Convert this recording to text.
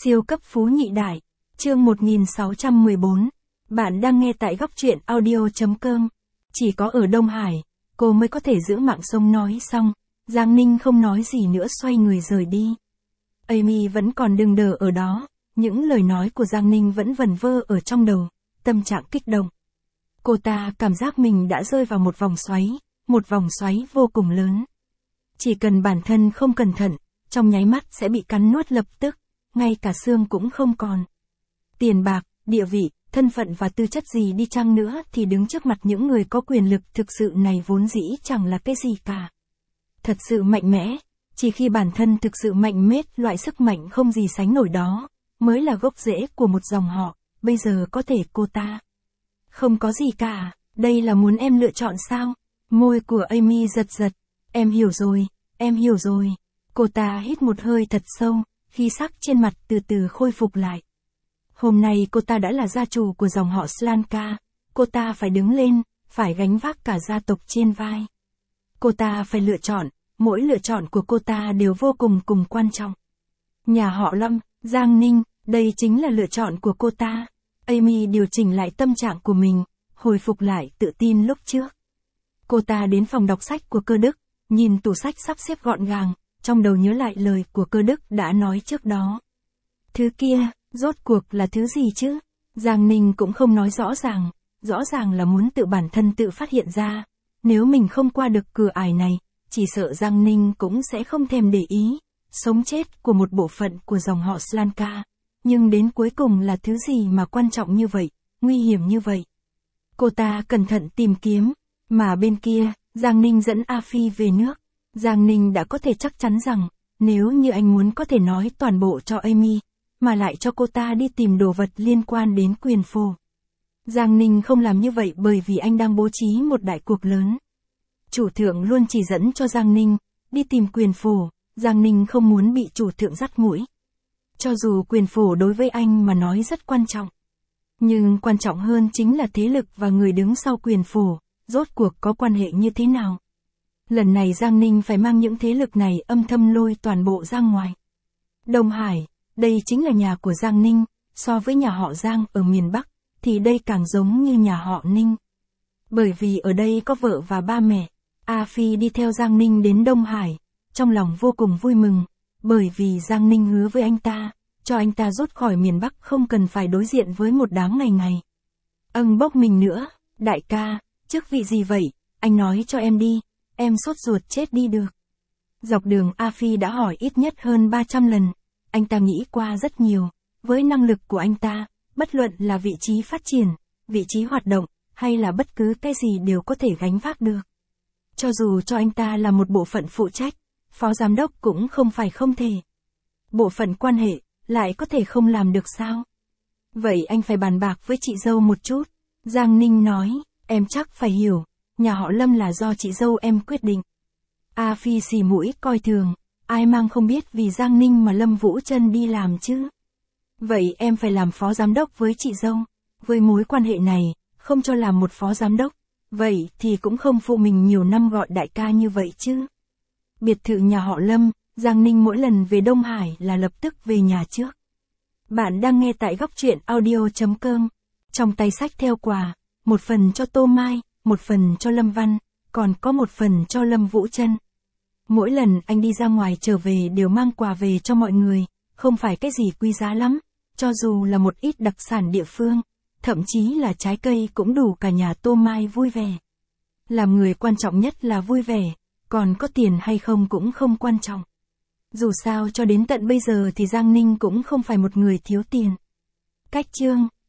Siêu cấp phú nhị đại. Chương 1614. Bạn đang nghe tại góc truyện audio.com. Chỉ có ở Đông Hải, cô mới có thể giữ mạng sống nói xong. Giang Ninh không nói gì nữa xoay người rời đi. Amy vẫn còn đừng đờ ở đó. Những lời nói của Giang Ninh vẫn vẩn vơ ở trong đầu. Tâm trạng kích động. Cô ta cảm giác mình đã rơi vào một vòng xoáy vô cùng lớn. Chỉ cần bản thân không cẩn thận, trong nháy mắt sẽ bị cắn nuốt lập tức, ngay cả xương cũng không còn. Tiền bạc, địa vị, thân phận và tư chất gì đi chăng nữa thì đứng trước mặt những người có quyền lực thực sự này vốn dĩ chẳng là cái gì cả. Thật sự mạnh mẽ, chỉ khi bản thân thực sự mạnh mết, loại sức mạnh không gì sánh nổi đó, mới là gốc rễ của một dòng họ. Bây giờ có thể cô ta không có gì cả, đây là muốn em lựa chọn sao? Môi của Amy giật giật. Em hiểu rồi. Cô ta hít một hơi thật sâu, khí sắc trên mặt từ từ khôi phục lại. Hôm nay cô ta đã là gia chủ của dòng họ Slanka, cô ta phải đứng lên, phải gánh vác cả gia tộc trên vai. Cô ta phải lựa chọn, mỗi lựa chọn của cô ta đều vô cùng quan trọng. Nhà họ Lâm, Giang Ninh, đây chính là lựa chọn của cô ta. Amy điều chỉnh lại tâm trạng của mình, hồi phục lại tự tin lúc trước. Cô ta đến phòng đọc sách của Cơ Đức, nhìn tủ sách sắp xếp gọn gàng, trong đầu nhớ lại lời của Cơ Đức đã nói trước đó. Thứ kia, rốt cuộc là thứ gì chứ? Giang Ninh cũng không nói rõ ràng là muốn tự bản thân tự phát hiện ra. Nếu mình không qua được cửa ải này, chỉ sợ Giang Ninh cũng sẽ không thèm để ý, sống chết của một bộ phận của dòng họ Slanka. Nhưng đến cuối cùng là thứ gì mà quan trọng như vậy, nguy hiểm như vậy? Cô ta cẩn thận tìm kiếm, mà bên kia, Giang Ninh dẫn A Phi về nước. Giang Ninh đã có thể chắc chắn rằng, nếu như anh muốn có thể nói toàn bộ cho Amy, mà lại cho cô ta đi tìm đồ vật liên quan đến quyền phổ. Giang Ninh không làm như vậy bởi vì anh đang bố trí một đại cuộc lớn. Chủ thượng luôn chỉ dẫn cho Giang Ninh, đi tìm quyền phổ, Giang Ninh không muốn bị chủ thượng dắt mũi. Cho dù quyền phổ đối với anh mà nói rất quan trọng. Nhưng quan trọng hơn chính là thế lực và người đứng sau quyền phổ, rốt cuộc có quan hệ như thế nào. Lần này Giang Ninh phải mang những thế lực này âm thầm lôi toàn bộ ra ngoài. Đông Hải, đây chính là nhà của Giang Ninh, so với nhà họ Giang ở miền Bắc, thì đây càng giống như nhà họ Ninh. Bởi vì ở đây có vợ và ba mẹ, A Phi đi theo Giang Ninh đến Đông Hải, trong lòng vô cùng vui mừng, bởi vì Giang Ninh hứa với anh ta, cho anh ta rút khỏi miền Bắc không cần phải đối diện với một đám ngày. Bốc mình nữa, đại ca, chức vị gì vậy, anh nói cho em đi, em sốt ruột chết đi được. Dọc đường A Phi đã hỏi ít nhất hơn 300 lần, anh ta nghĩ qua rất nhiều, với năng lực của anh ta, bất luận là vị trí phát triển, vị trí hoạt động, hay là bất cứ cái gì đều có thể gánh vác được. Cho dù cho anh ta là một bộ phận phụ trách, phó giám đốc cũng không phải không thể. Bộ phận quan hệ, lại có thể không làm được sao? Vậy anh phải bàn bạc với chị dâu một chút. Giang Ninh nói, em chắc phải hiểu, nhà họ Lâm là do chị dâu em quyết định. A Phi xì mũi coi thường, ai mang không biết vì Giang Ninh mà Lâm Vũ Trân đi làm chứ. Vậy em phải làm phó giám đốc với chị dâu. Với mối quan hệ này, không cho làm một phó giám đốc, vậy thì cũng không phụ mình nhiều năm gọi đại ca như vậy chứ. Biệt thự nhà họ Lâm, Giang Ninh mỗi lần về Đông Hải là lập tức về nhà trước. Bạn đang nghe tại góc truyện audio.com. Trong tay sách theo quà, một phần cho Tô Mai, một phần cho Lâm Văn, còn có một phần cho Lâm Vũ Trân. Mỗi lần anh đi ra ngoài trở về đều mang quà về cho mọi người, không phải cái gì quý giá lắm, cho dù là một ít đặc sản địa phương, thậm chí là trái cây cũng đủ cả nhà Tô Mai vui vẻ. Làm người quan trọng nhất là vui vẻ, còn có tiền hay không cũng không quan trọng. Dù sao cho đến tận bây giờ thì Giang Ninh cũng không phải một người thiếu tiền. Cách chương